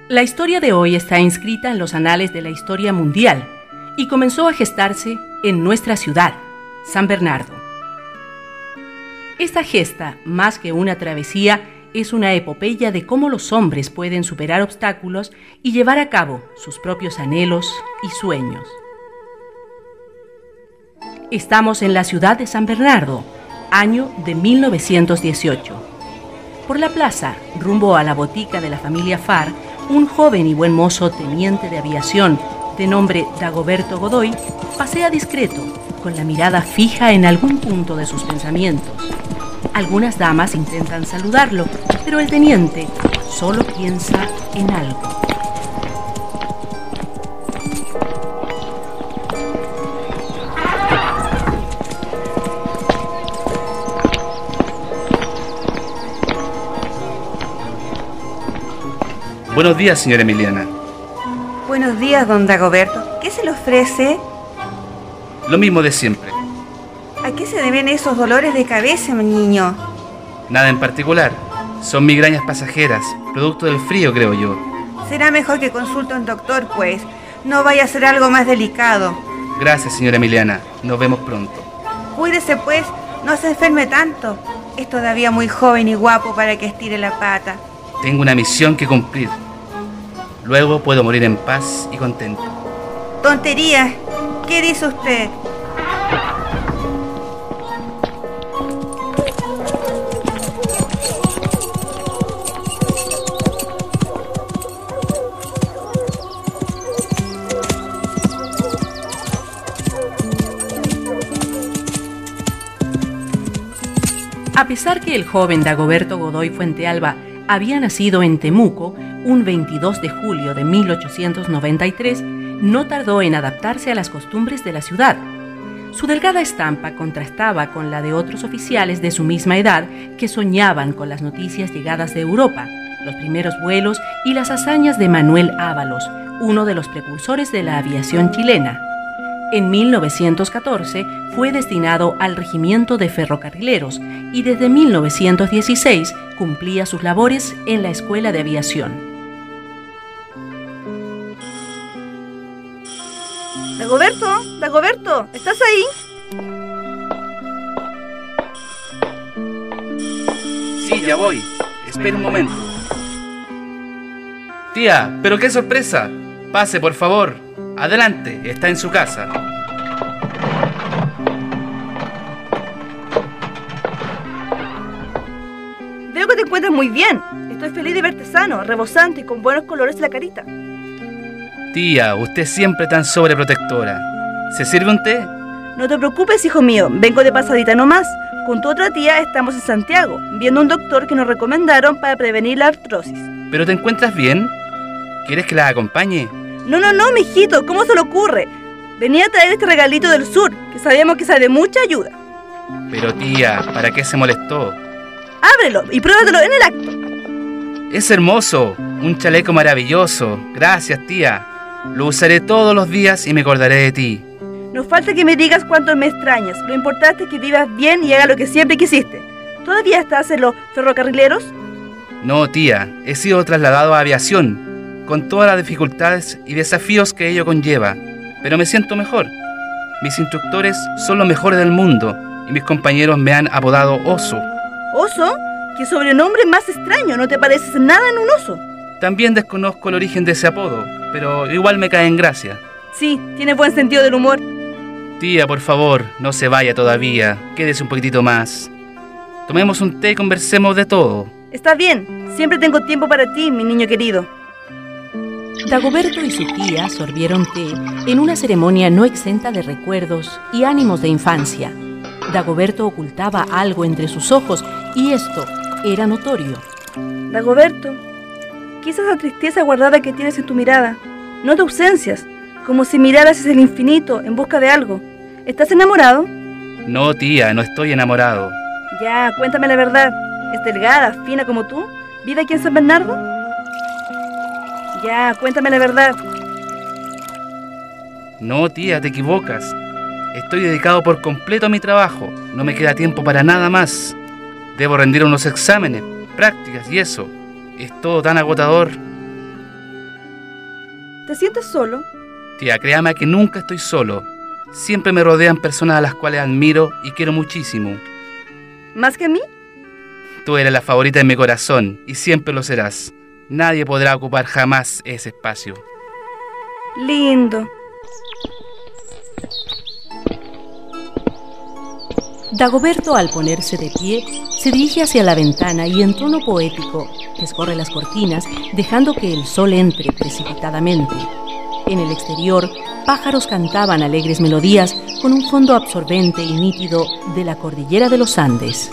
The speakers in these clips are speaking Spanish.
La historia de hoy está inscrita en los anales de la historia mundial y comenzó a gestarse en nuestra ciudad, San Bernardo. Esta gesta, más que una travesía, es una epopeya de cómo los hombres pueden superar obstáculos y llevar a cabo sus propios anhelos y sueños. Estamos en la ciudad de San Bernardo, año de 1918. Por la plaza, rumbo a la botica de la familia Farr, un joven y buen mozo teniente de aviación, de nombre Dagoberto Godoy, pasea discreto, con la mirada fija en algún punto de sus pensamientos. Algunas damas intentan saludarlo, pero el teniente solo piensa en algo. Buenos días, señora Emiliana. Buenos días, don Dagoberto. ¿Qué se le ofrece? Lo mismo de siempre. ¿A qué se deben esos dolores de cabeza, mi niño? Nada en particular. Son migrañas pasajeras, producto del frío, creo yo. Será mejor que consulte a un doctor, pues. No vaya a ser algo más delicado. Gracias, señora Emiliana. Nos vemos pronto. Cuídese, pues. No se enferme tanto. Es todavía muy joven y guapo para que estire la pata. Tengo una misión que cumplir. Luego puedo morir en paz y contento. Tonterías. ¿Qué dice usted? A pesar que el joven Dagoberto Godoy Fuentealba había nacido en Temuco un 22 de julio de 1893, no tardó en adaptarse a las costumbres de la ciudad. Su delgada estampa contrastaba con la de otros oficiales de su misma edad que soñaban con las noticias llegadas de Europa, los primeros vuelos y las hazañas de Manuel Ábalos, uno de los precursores de la aviación chilena. En 1914 fue destinado al Regimiento de Ferrocarrileros y desde 1916 cumplía sus labores en la Escuela de Aviación. Dagoberto, ¿estás ahí? Sí, ya voy. Espera un momento. Tía, pero qué sorpresa. Pase, por favor. Adelante, está en su casa. Veo que te encuentras muy bien. Estoy feliz de verte sano, rebosante y con buenos colores en la carita. Tía, usted siempre tan sobreprotectora. ¿Se sirve un té? No te preocupes, hijo mío. Vengo de pasadita nomás. Con tu otra tía estamos en Santiago, viendo un doctor que nos recomendaron para prevenir la artrosis. ¿Pero te encuentras bien? ¿Quieres que la acompañe? No, mijito, ¿cómo se le ocurre? Venía a traer este regalito del sur, que sabíamos que sea de mucha ayuda. Pero tía, ¿para qué se molestó? Ábrelo y pruébatelo en el acto. Es hermoso, un chaleco maravilloso. Gracias, tía. Lo usaré todos los días y me acordaré de ti. Nos falta que me digas cuánto me extrañas. Lo importante es que vivas bien y hagas lo que siempre quisiste. ¿Todavía estás en los ferrocarrileros? No, tía, he sido trasladado a aviación, con todas las dificultades y desafíos que ello conlleva. Pero me siento mejor. Mis instructores son los mejores del mundo y mis compañeros me han apodado Oso. ¿Oso? ¿Qué sobrenombre más extraño? ¿No te pareces nada en un oso? También desconozco el origen de ese apodo, pero igual me cae en gracia. Sí, tienes buen sentido del humor. Tía, por favor, no se vaya todavía. Quédese un poquitito más. Tomemos un té y conversemos de todo. Está bien, siempre tengo tiempo para ti, mi niño querido. Dagoberto y su tía sorbieron té en una ceremonia no exenta de recuerdos y ánimos de infancia. Dagoberto ocultaba algo entre sus ojos y esto era notorio. Dagoberto, ¿qué es esa tristeza guardada que tienes en tu mirada? No te ausencias, como si miraras hacia el infinito en busca de algo. ¿Estás enamorado? No, tía, no estoy enamorado. Ya, cuéntame la verdad. ¿Es delgada, fina como tú? ¿Vive aquí en San Bernardo? Ya, cuéntame la verdad. No, tía, te equivocas. Estoy dedicado por completo a mi trabajo. No me queda tiempo para nada más. Debo rendir unos exámenes, prácticas y eso. Es todo tan agotador. ¿Te sientes solo? Tía, créame que nunca estoy solo. Siempre me rodean personas a las cuales admiro y quiero muchísimo. ¿Más que a mí? Tú eres la favorita de mi corazón y siempre lo serás. Nadie podrá ocupar jamás ese espacio. Lindo. Dagoberto, al ponerse de pie, se dirige hacia la ventana y en tono poético descorre las cortinas, dejando que el sol entre precipitadamente. En el exterior, pájaros cantaban alegres melodías con un fondo absorbente y nítido de la cordillera de los Andes.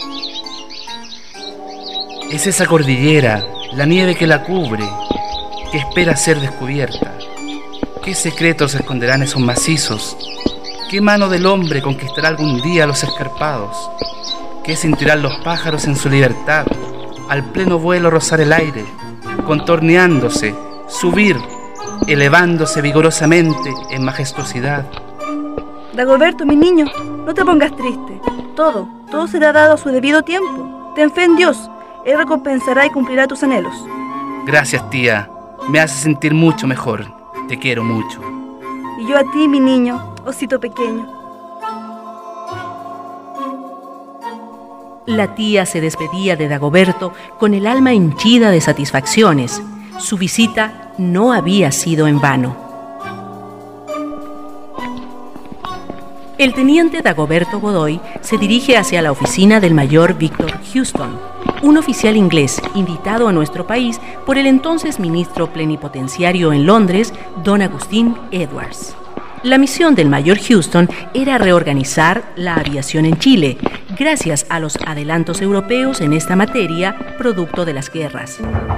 Es esa cordillera, la nieve que la cubre, que espera ser descubierta. ¿Qué secretos se esconderán esos macizos? ¿Qué mano del hombre conquistará algún día los escarpados? ¿Qué sentirán los pájaros en su libertad, al pleno vuelo rozar el aire, contorneándose, subir, elevándose vigorosamente en majestuosidad? Dagoberto, mi niño, no te pongas triste. Todo será dado a su debido tiempo. Ten fe en Dios. Él recompensará y cumplirá tus anhelos. Gracias, tía. Me hace sentir mucho mejor. Te quiero mucho. Y yo a ti, mi niño, osito pequeño. La tía se despedía de Dagoberto con el alma henchida de satisfacciones. Su visita no había sido en vano. El teniente Dagoberto Godoy se dirige hacia la oficina del mayor Victor Houston, un oficial inglés invitado a nuestro país por el entonces ministro plenipotenciario en Londres, don Agustín Edwards. La misión del mayor Houston era reorganizar la aviación en Chile, gracias a los adelantos europeos en esta materia, producto de las guerras.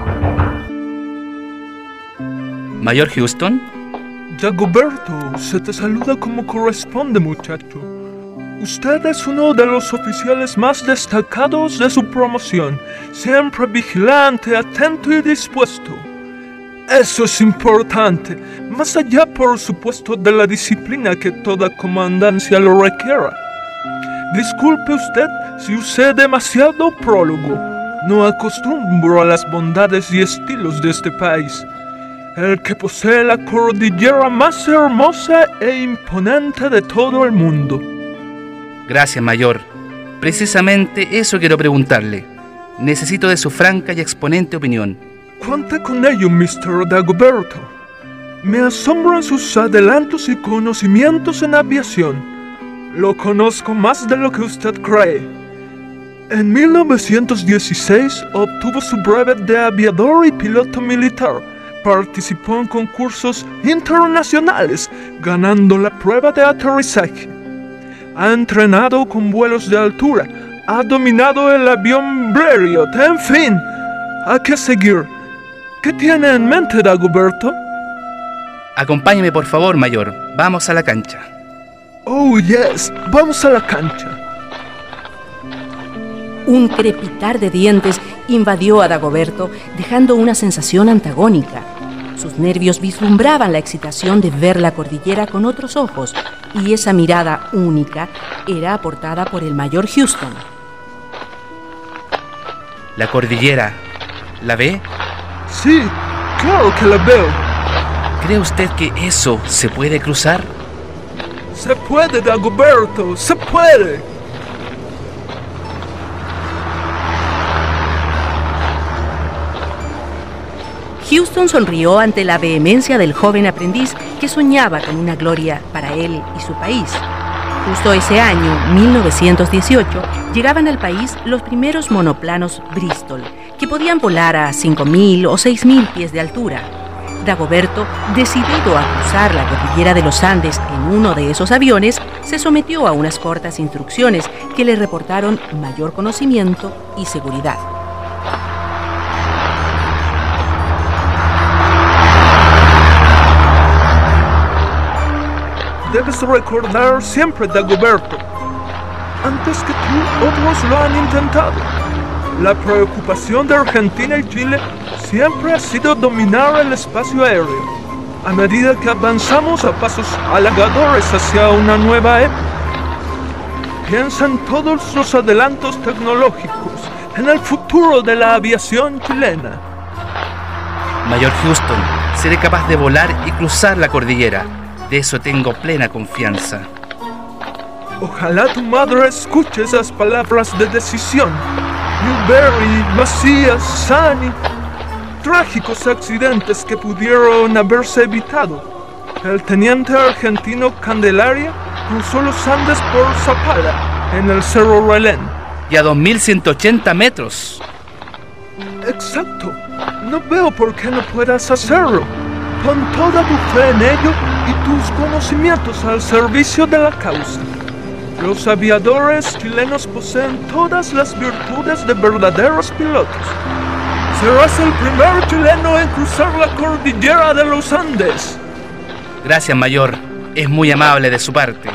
¿Mayor Houston? Dagoberto, se te saluda como corresponde, muchacho. Usted es uno de los oficiales más destacados de su promoción, siempre vigilante, atento y dispuesto. Eso es importante, más allá, por supuesto, de la disciplina que toda comandancia lo requiera. Disculpe usted si usé demasiado prólogo. No acostumbro a las bondades y estilos de este país. El que posee la cordillera más hermosa e imponente de todo el mundo. Gracias, mayor. Precisamente eso quiero preguntarle. Necesito de su franca y exponente opinión. Cuente con ello, Mr. Dagoberto. Me asombran sus adelantos y conocimientos en aviación. Lo conozco más de lo que usted cree. En 1916 obtuvo su brevet de aviador y piloto militar. Participó en concursos internacionales, ganando la prueba de aterrizaje. Ha entrenado con vuelos de altura, ha dominado el avión Blériot, en fin, hay que seguir. ¿Qué tiene en mente, Dagoberto? Acompáñeme, por favor, mayor. Vamos a la cancha. Oh, yes, vamos a la cancha. Un crepitar de dientes invadió a Dagoberto, dejando una sensación antagónica. Sus nervios vislumbraban la excitación de ver la cordillera con otros ojos, y esa mirada única era aportada por el mayor Houston. La cordillera, ¿la ve? Sí, claro que la veo. ¿Cree usted que eso se puede cruzar? Se puede, Dagoberto, se puede. Houston sonrió ante la vehemencia del joven aprendiz que soñaba con una gloria para él y su país. Justo ese año, 1918, llegaban al país los primeros monoplanos Bristol, que podían volar a 5.000 o 6.000 pies de altura. Dagoberto, decidido a cruzar la cordillera de los Andes en uno de esos aviones, se sometió a unas cortas instrucciones que le reportaron mayor conocimiento y seguridad. Debes recordar siempre, Dagoberto, antes que tú, otros lo han intentado. La preocupación de Argentina y Chile siempre ha sido dominar el espacio aéreo, a medida que avanzamos a pasos halagadores hacia una nueva época. Piensa en todos los adelantos tecnológicos, en el futuro de la aviación chilena. Mayor Houston, seré capaz de volar y cruzar la cordillera. De eso tengo plena confianza. Ojalá tu madre escuche esas palabras de decisión. Newberry, Macías, Sunny. Trágicos accidentes que pudieron haberse evitado. El teniente argentino Candelaria cruzó los Andes por Zapala, en el Cerro Relén. Y a 2180 metros. Exacto. No veo por qué no puedas hacerlo. Pon toda tu fe en ello y tus conocimientos al servicio de la causa. Los aviadores chilenos poseen todas las virtudes de verdaderos pilotos. Serás el primer chileno en cruzar la cordillera de los Andes. Gracias, mayor. Es muy amable de su parte.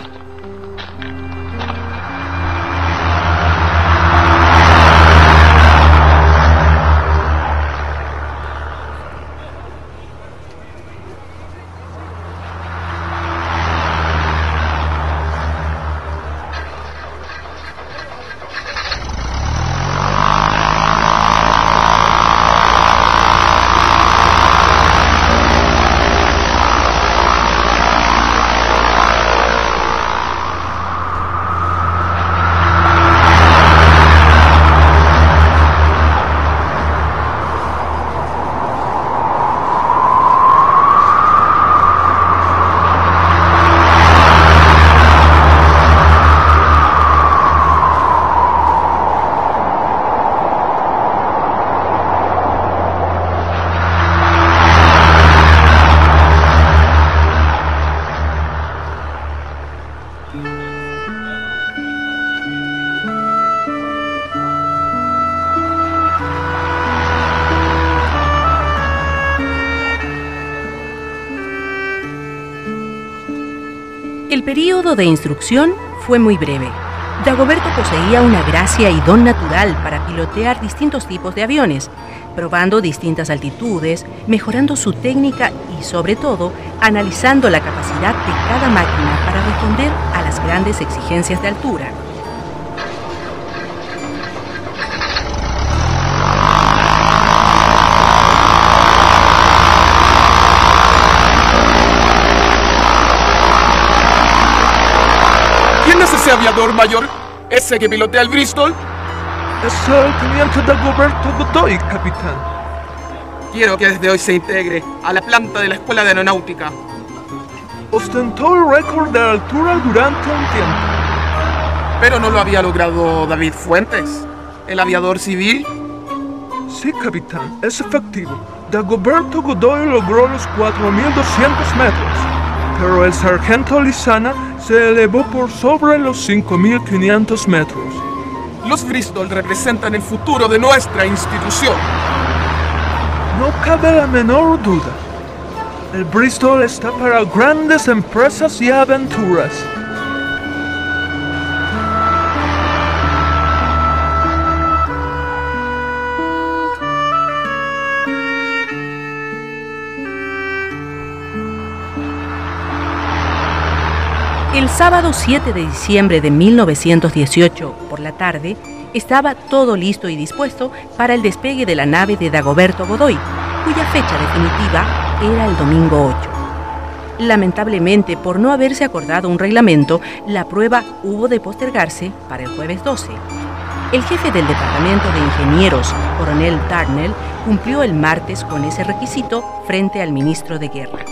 El período de instrucción fue muy breve. Dagoberto poseía una gracia y don natural para pilotear distintos tipos de aviones, probando distintas altitudes, mejorando su técnica y, sobre todo, analizando la capacidad de cada máquina para responder a las grandes exigencias de altura. ¿Quién es ese aviador mayor? ¿Ese que pilotea el Bristol? Es el teniente Dagoberto Godoy, capitán. Quiero que desde hoy se integre a la planta de la Escuela de Aeronáutica. Ostentó el récord de altura durante un tiempo. ¿Pero no lo había logrado David Fuentes, el aviador civil? Sí, capitán, es efectivo. Dagoberto Godoy logró los 4.200 metros, pero el sargento Lizana se elevó por sobre los 5.500 metros. Los Bristol representan el futuro de nuestra institución. No cabe la menor duda. El Bristol está para grandes empresas y aventuras. El sábado 7 de diciembre de 1918, por la tarde, estaba todo listo y dispuesto para el despegue de la nave de Dagoberto Godoy, cuya fecha definitiva era el domingo 8. Lamentablemente, por no haberse acordado un reglamento, la prueba hubo de postergarse para el jueves 12. El jefe del Departamento de Ingenieros, coronel Darnell, cumplió el martes con ese requisito frente al ministro de Guerra.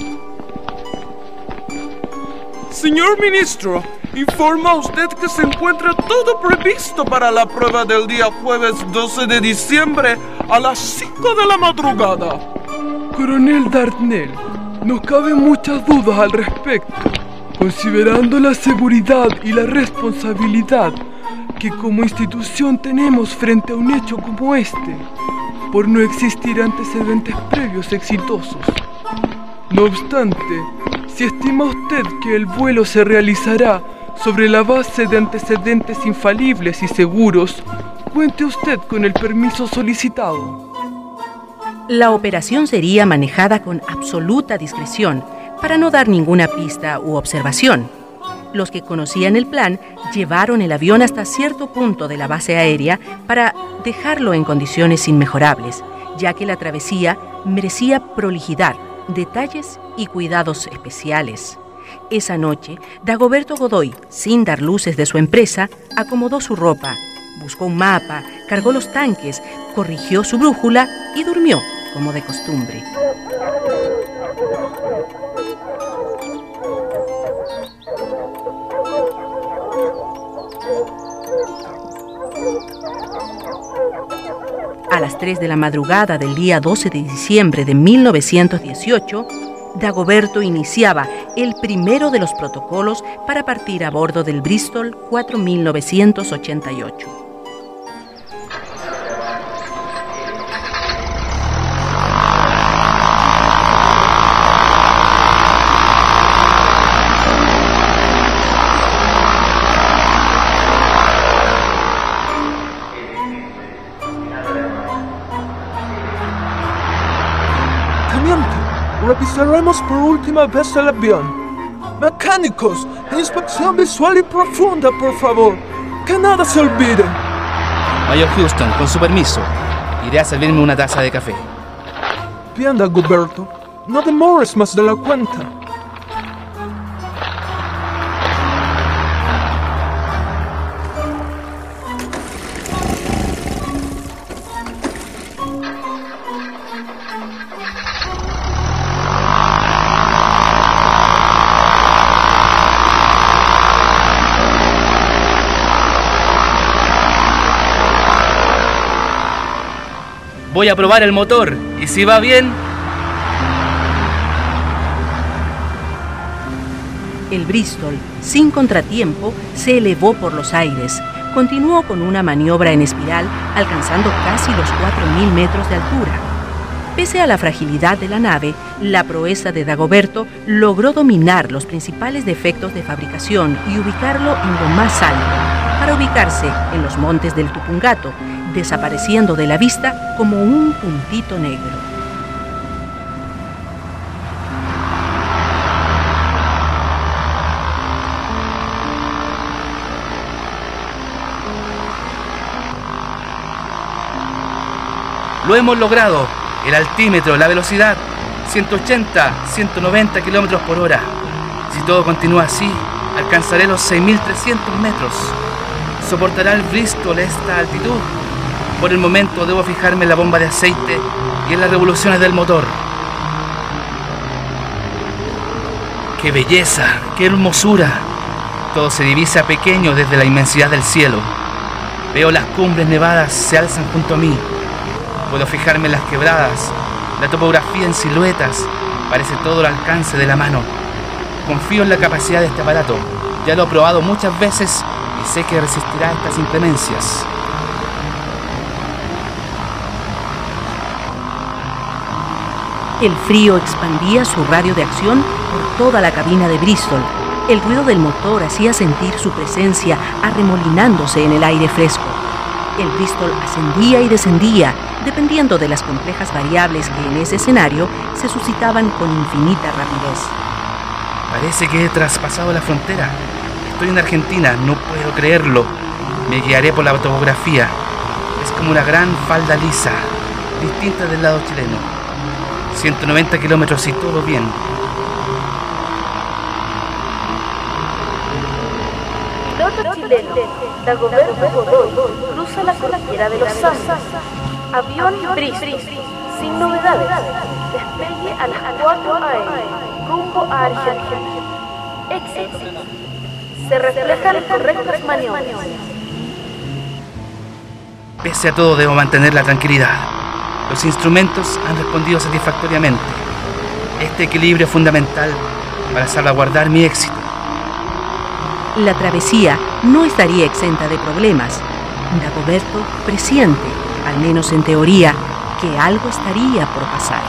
Señor ministro, informa usted que se encuentra todo previsto para la prueba del día jueves 12 de diciembre a las 5 de la madrugada. Coronel Darnell, no cabe muchas dudas al respecto, considerando la seguridad y la responsabilidad que como institución tenemos frente a un hecho como este, por no existir antecedentes previos exitosos. No obstante, si estima usted que el vuelo se realizará sobre la base de antecedentes infalibles y seguros, cuente usted con el permiso solicitado. La operación sería manejada con absoluta discreción para no dar ninguna pista u observación. Los que conocían el plan llevaron el avión hasta cierto punto de la base aérea para dejarlo en condiciones inmejorables, ya que la travesía merecía prolijidad, detalles y cuidados especiales. Esa noche, Dagoberto Godoy, sin dar luces de su empresa, acomodó su ropa, buscó un mapa, cargó los tanques, corrigió su brújula y durmió, como de costumbre. A las 3 de la madrugada del día 12 de diciembre de 1918, Dagoberto iniciaba el primero de los protocolos para partir a bordo del Bristol 4988. Revisaremos por última vez el avión. Mecánicos, inspección visual y profunda, por favor. Que nada se olvide. Mayor Houston, con su permiso, iré a servirme una taza de café. Bien, Dagoberto. No demores más de la cuenta. Voy a probar el motor y si va bien... El Bristol, sin contratiempo, se elevó por los aires. Continuó con una maniobra en espiral, alcanzando casi los 4.000 metros de altura. Pese a la fragilidad de la nave, la proeza de Dagoberto logró dominar los principales defectos de fabricación y ubicarlo en lo más alto, para ubicarse en los montes del Tupungato, desapareciendo de la vista como un puntito negro. Lo hemos logrado. El altímetro, la velocidad, 180, 190 kilómetros por hora. Si todo continúa así, alcanzaré los 6.300 metros. ¿Soportará el Bristol esta altitud? Por el momento debo fijarme en la bomba de aceite y en las revoluciones del motor. ¡Qué belleza! ¡Qué hermosura! Todo se divisa pequeño desde la inmensidad del cielo. Veo las cumbres nevadas se alzan junto a mí. Puedo fijarme en las quebradas, la topografía en siluetas. Parece todo al alcance de la mano. Confío en la capacidad de este aparato. Ya lo he probado muchas veces y sé que resistirá estas inclemencias. El frío expandía su radio de acción por toda la cabina de Bristol. El ruido del motor hacía sentir su presencia arremolinándose en el aire fresco. El Bristol ascendía y descendía, dependiendo de las complejas variables que en ese escenario se suscitaban con infinita rapidez. Parece que he traspasado la frontera. Estoy en Argentina, no puedo creerlo. Me guiaré por la topografía. Es como una gran falda lisa, distinta del lado chileno. 190 kilómetros y todo bien. Piloto chileno, Dagoberto Godoy, cruza la cordillera de los Andes. Avión Bristol, sin novedades. Despegue a las 4 a.m. rumbo a Argentina. Éxito. Se reflejan correctas maniobras. Pese a todo, debo mantener la tranquilidad. Los instrumentos han respondido satisfactoriamente. Este equilibrio es fundamental para salvaguardar mi éxito. La travesía no estaría exenta de problemas. Dagoberto presiente, al menos en teoría, que algo estaría por pasar.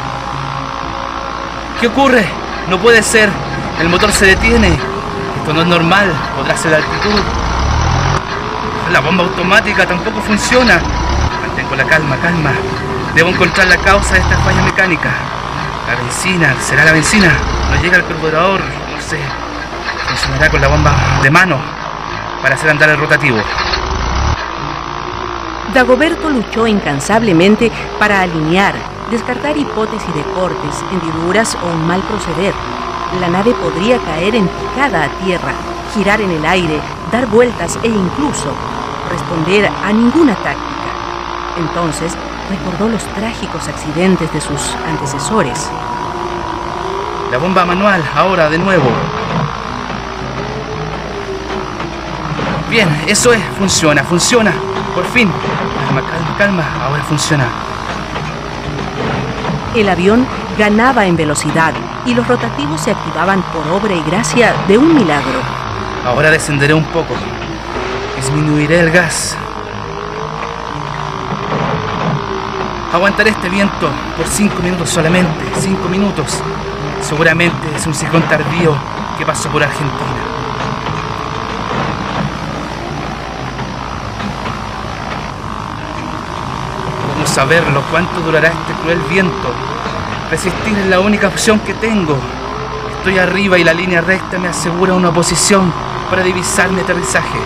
¿Qué ocurre? No puede ser. El motor se detiene. Esto no es normal. ¿Podrá ser la altitud? La bomba automática tampoco funciona. Mantengo la calma. Debo encontrar la causa de esta falla mecánica. La benzina. ¿Será la benzina? No llega al carburador. No sé. Funcionará con la bomba de mano para hacer andar el rotativo. Dagoberto luchó incansablemente para alinear, descartar hipótesis de cortes, hendiduras o un mal proceder. La nave podría caer en picada a tierra, girar en el aire, dar vueltas e incluso responder a ninguna táctica. Entonces recordó los trágicos accidentes de sus antecesores. La bomba manual, ahora de nuevo. Bien, eso es, funciona. Por fin. Calma, ahora funciona. El avión ganaba en velocidad y los rotativos se activaban por obra y gracia de un milagro. Ahora descenderé un poco. Disminuiré el gas. Aguantaré este viento por 5 minutos solamente. 5 minutos. Seguramente es un ciclón tardío que pasó por Argentina. Vamos a verlo. ¿Cuánto durará este cruel viento? Resistir es la única opción que tengo. Estoy arriba y la línea recta me asegura una posición para divisar mi aterrizaje.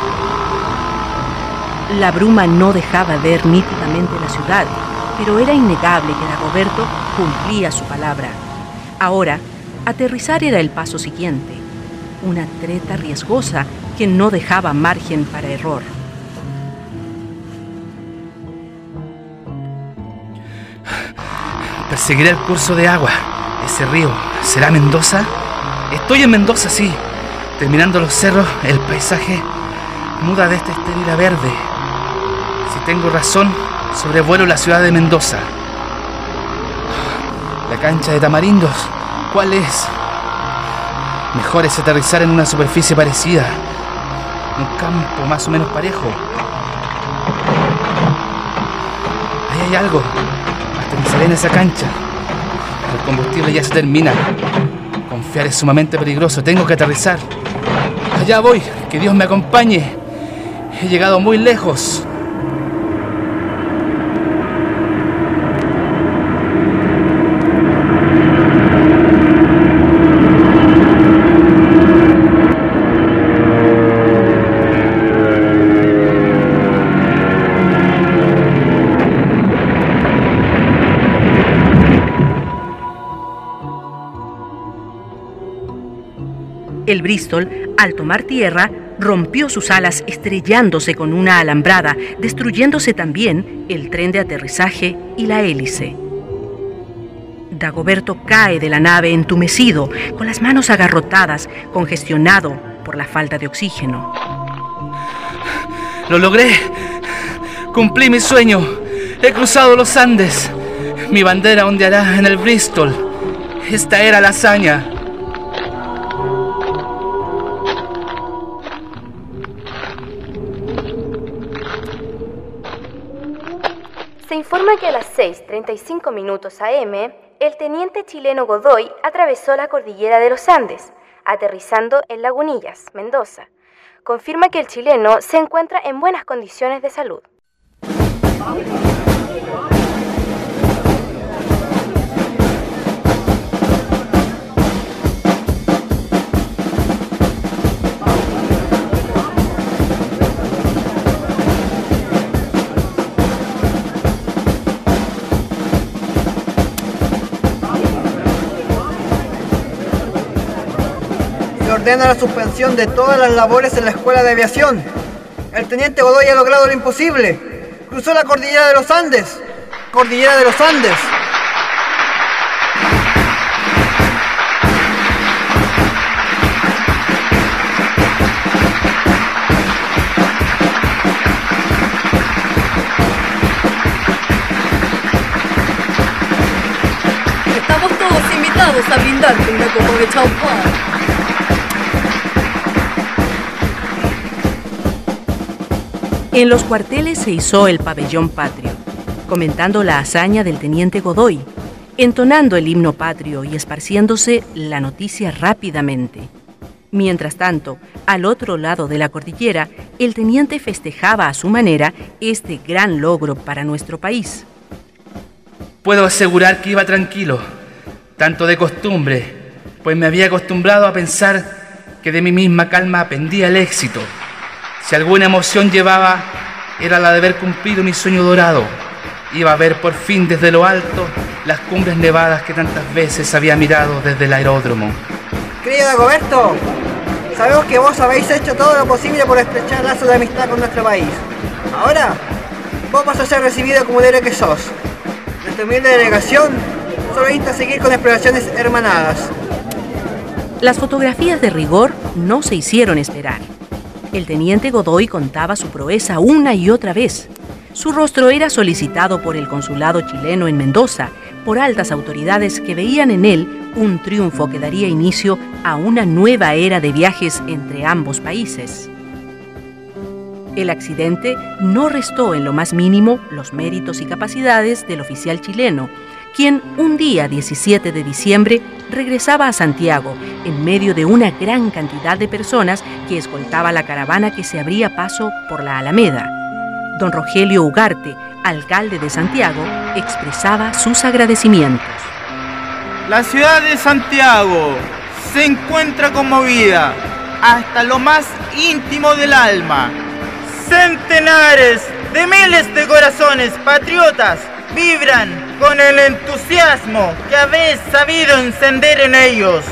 La bruma no dejaba ver nítidamente la ciudad, pero era innegable que Dagoberto cumplía su palabra. Ahora, aterrizar era el paso siguiente, una treta riesgosa que no dejaba margen para error. Perseguiré el curso de agua. Ese río, ¿será Mendoza? Estoy en Mendoza, sí. Terminando los cerros, el paisaje muda de esta estéril a verde. Si tengo razón, sobrevuelo la ciudad de Mendoza. La cancha de Tamarindos, ¿cuál es? Mejor es aterrizar en una superficie parecida. Un campo más o menos parejo. Ahí hay algo. Aterrizaré en esa cancha. El combustible ya se termina. Confiar es sumamente peligroso. Tengo que aterrizar. Allá voy. Que Dios me acompañe. He llegado muy lejos. El Bristol, al tomar tierra, rompió sus alas estrellándose con una alambrada, destruyéndose también el tren de aterrizaje y la hélice. Dagoberto cae de la nave entumecido, con las manos agarrotadas, congestionado por la falta de oxígeno. ¡Lo logré! ¡Cumplí mi sueño! ¡He cruzado los Andes! Mi bandera ondeará en el Bristol. Esta era la hazaña. Se informa que a las 6:35 AM, el teniente chileno Godoy atravesó la cordillera de los Andes, aterrizando en Lagunillas, Mendoza. Confirma que el chileno se encuentra en buenas condiciones de salud. Ordena la suspensión de todas las labores en la Escuela de Aviación. El teniente Godoy ha logrado lo imposible. Cruzó la cordillera de los Andes. Cordillera de los Andes. Estamos todos invitados a brindarte una copa de champán. En los cuarteles se izó el pabellón patrio, comentando la hazaña del teniente Godoy, entonando el himno patrio y esparciéndose la noticia rápidamente. Mientras tanto, al otro lado de la cordillera, el teniente festejaba a su manera este gran logro para nuestro país. Puedo asegurar que iba tranquilo, tanto de costumbre, pues me había acostumbrado a pensar que de mi misma calma pendía el éxito. Si alguna emoción llevaba, era la de haber cumplido mi sueño dorado. Iba a ver por fin desde lo alto las cumbres nevadas que tantas veces había mirado desde el aeródromo. Querido Dagoberto, sabemos que vos habéis hecho todo lo posible por estrechar lazos de amistad con nuestro país. Ahora, vos vas a ser recibido como el héroe que sos. Nuestra humilde delegación solo insta seguir con exploraciones hermanadas. Las fotografías de rigor no se hicieron esperar. El teniente Godoy contaba su proeza una y otra vez. Su rostro era solicitado por el consulado chileno en Mendoza, por altas autoridades que veían en él un triunfo que daría inicio a una nueva era de viajes entre ambos países. El accidente no restó en lo más mínimo los méritos y capacidades del oficial chileno, quien un día 17 de diciembre regresaba a Santiago en medio de una gran cantidad de personas que escoltaba la caravana que se abría paso por la Alameda. Don Rogelio Ugarte, alcalde de Santiago, expresaba sus agradecimientos. La ciudad de Santiago se encuentra conmovida hasta lo más íntimo del alma. Centenares de miles de corazones patriotas vibran con el entusiasmo que habéis sabido encender en ellos.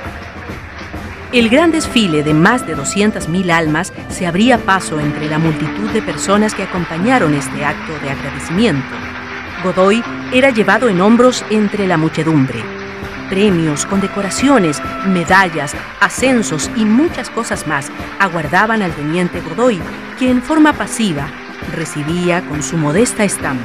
El gran desfile de más de 200.000 almas se abría paso entre la multitud de personas que acompañaron este acto de agradecimiento. Godoy era llevado en hombros entre la muchedumbre. Premios, condecoraciones, medallas, ascensos y muchas cosas más aguardaban al teniente Godoy, que en forma pasiva recibía con su modesta estampa.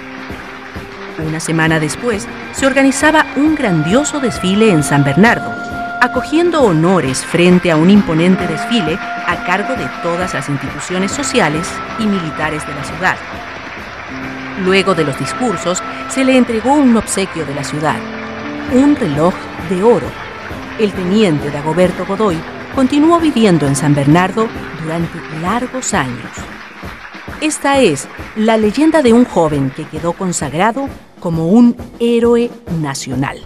Una semana después se organizaba un grandioso desfile en San Bernardo, acogiendo honores frente a un imponente desfile a cargo de todas las instituciones sociales y militares de la ciudad. Luego de los discursos, se le entregó un obsequio de la ciudad, un reloj de oro. El teniente Dagoberto Godoy continuó viviendo en San Bernardo durante largos años. Esta es la leyenda de un joven que quedó consagrado como un héroe nacional.